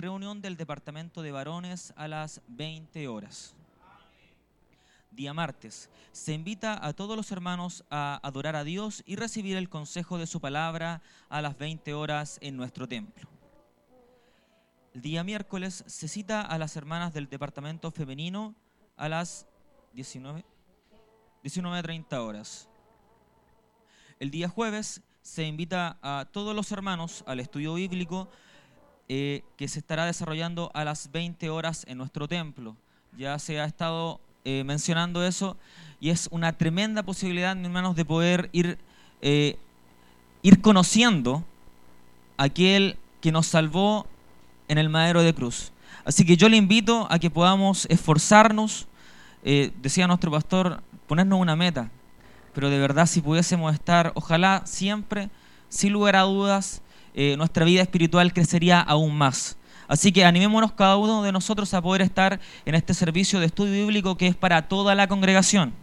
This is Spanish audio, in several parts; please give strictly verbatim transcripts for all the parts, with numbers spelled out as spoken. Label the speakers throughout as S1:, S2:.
S1: reunión del departamento de varones a las veinte horas. Día martes, se invita a todos los hermanos a adorar a Dios y recibir el consejo de su palabra a las veinte horas en nuestro templo. El día miércoles se cita a las hermanas del departamento femenino a las diecinueve treinta horas. El día jueves se invita a todos los hermanos al estudio bíblico eh, que se estará desarrollando a las veinte horas en nuestro templo. Ya se ha estado eh, mencionando eso y es una tremenda posibilidad, hermanos, de poder ir, eh, ir conociendo a aquel que nos salvó en el madero de cruz. Así que yo le invito a que podamos esforzarnos, eh, decía nuestro pastor, ponernos una meta, pero de verdad si pudiésemos estar, ojalá siempre, sin lugar a dudas, eh, nuestra vida espiritual crecería aún más. Así que animémonos cada uno de nosotros a poder estar en este servicio de estudio bíblico que es para toda la congregación.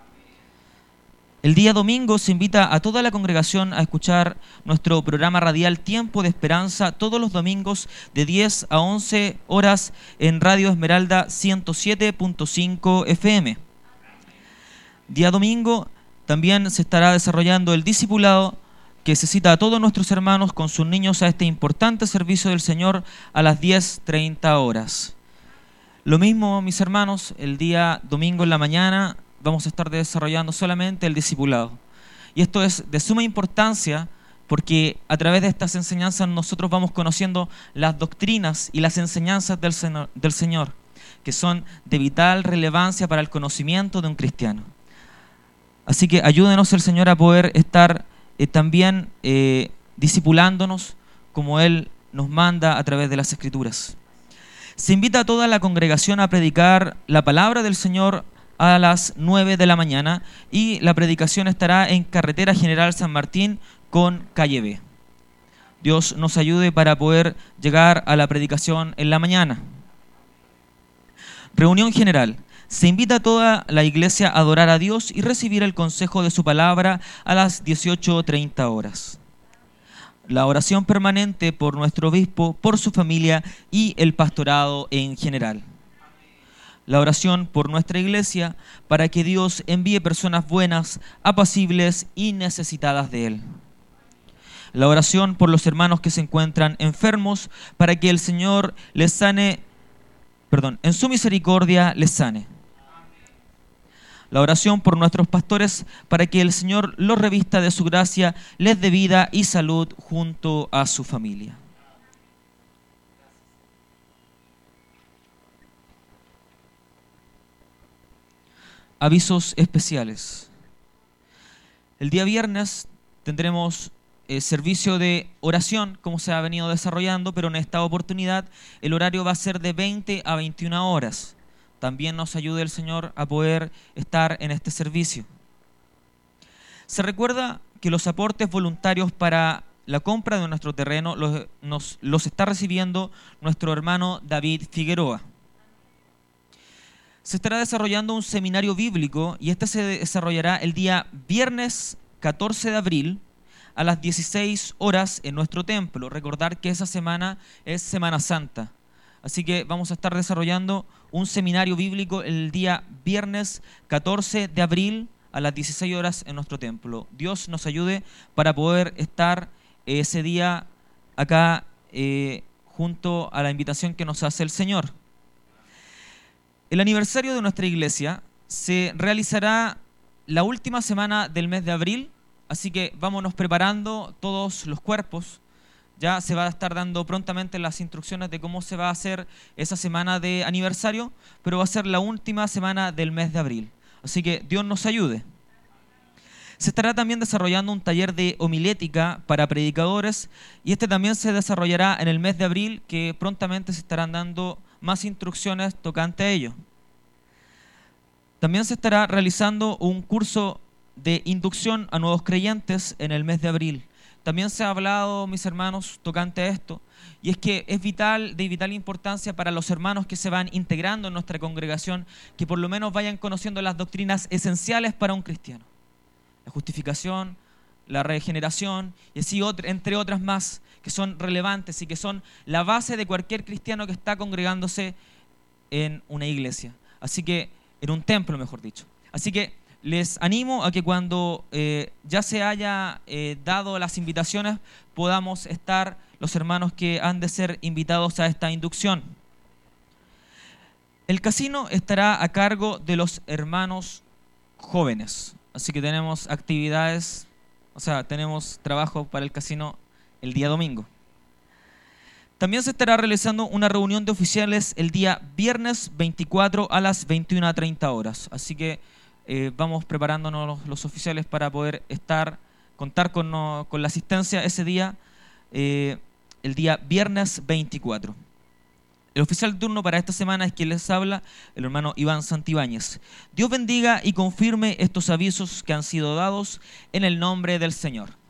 S1: El día domingo se invita a toda la congregación a escuchar nuestro programa radial Tiempo de Esperanza todos los domingos de diez a once horas en Radio Esmeralda ciento siete punto cinco F M. Día domingo también se estará desarrollando el discipulado que se cita a todos nuestros hermanos con sus niños a este importante servicio del Señor a las diez treinta horas. Lo mismo, mis hermanos, el día domingo en la mañana vamos a estar desarrollando solamente el discipulado. Y esto es de suma importancia porque a través de estas enseñanzas nosotros vamos conociendo las doctrinas y las enseñanzas del, del Señor, que son de vital relevancia para el conocimiento de un cristiano. Así que ayúdenos el Señor a poder estar eh, también eh, discipulándonos como Él nos manda a través de las Escrituras. Se invita a toda la congregación a predicar la palabra del Señor a las nueve de la mañana y la predicación estará en Carretera General San Martín con Calle B. Dios nos ayude para poder llegar a la predicación en la mañana. Reunión general. Se invita a toda la iglesia a adorar a Dios y recibir el consejo de su palabra a las dieciocho treinta horas. La oración permanente por nuestro obispo, por su familia y el pastorado en general. La oración por nuestra iglesia para que Dios envíe personas buenas, apacibles y necesitadas de Él. La oración por los hermanos que se encuentran enfermos para que el Señor les sane, perdón, en su misericordia les sane. La oración por nuestros pastores para que el Señor los revista de su gracia, les dé vida y salud junto a su familia. Avisos especiales. El día viernes tendremos eh, servicio de oración, como se ha venido desarrollando, pero en esta oportunidad el horario va a ser de veinte a veintiuna horas. También nos ayude el Señor a poder estar en este servicio. Se recuerda que los aportes voluntarios para la compra de nuestro terreno los, nos, los está recibiendo nuestro hermano David Figueroa. Se estará desarrollando un seminario bíblico y este se desarrollará el día viernes catorce de abril a las dieciséis horas en nuestro templo. Recordar que esa semana es Semana Santa. Así que vamos a estar desarrollando un seminario bíblico el día viernes catorce de abril a las dieciséis horas en nuestro templo. Dios nos ayude para poder estar ese día acá eh, junto a la invitación que nos hace el Señor. El aniversario de nuestra iglesia se realizará la última semana del mes de abril, así que vámonos preparando todos los cuerpos. Ya se va a estar dando prontamente las instrucciones de cómo se va a hacer esa semana de aniversario, pero va a ser la última semana del mes de abril. Así que Dios nos ayude. Se estará también desarrollando un taller de homilética para predicadores y este también se desarrollará en el mes de abril, que prontamente se estarán dando más instrucciones tocante a ello. También se estará realizando un curso de inducción a nuevos creyentes en el mes de abril. También se ha hablado, mis hermanos, tocante a esto, y es que es vital, de vital importancia para los hermanos que se van integrando en nuestra congregación, que por lo menos vayan conociendo las doctrinas esenciales para un cristiano. La justificación, la regeneración, y así otro, entre otras más que son relevantes y que son la base de cualquier cristiano que está congregándose en una iglesia. Así que, en un templo, mejor dicho. Así que les animo a que cuando eh, ya se haya eh, dado las invitaciones, podamos estar los hermanos que han de ser invitados a esta inducción. El casino estará a cargo de los hermanos jóvenes. Así que tenemos actividades, o sea, tenemos trabajo para el casino el día domingo. También se estará realizando una reunión de oficiales el día viernes veinticuatro a las veintiuna treinta horas. Así que eh, vamos preparándonos los, los oficiales para poder estar, contar con, no, con la asistencia ese día, eh, el día viernes veinticuatro. El oficial de turno para esta semana es quien les habla, el hermano Iván Santibáñez. Dios bendiga y confirme estos avisos que han sido dados en el nombre del Señor.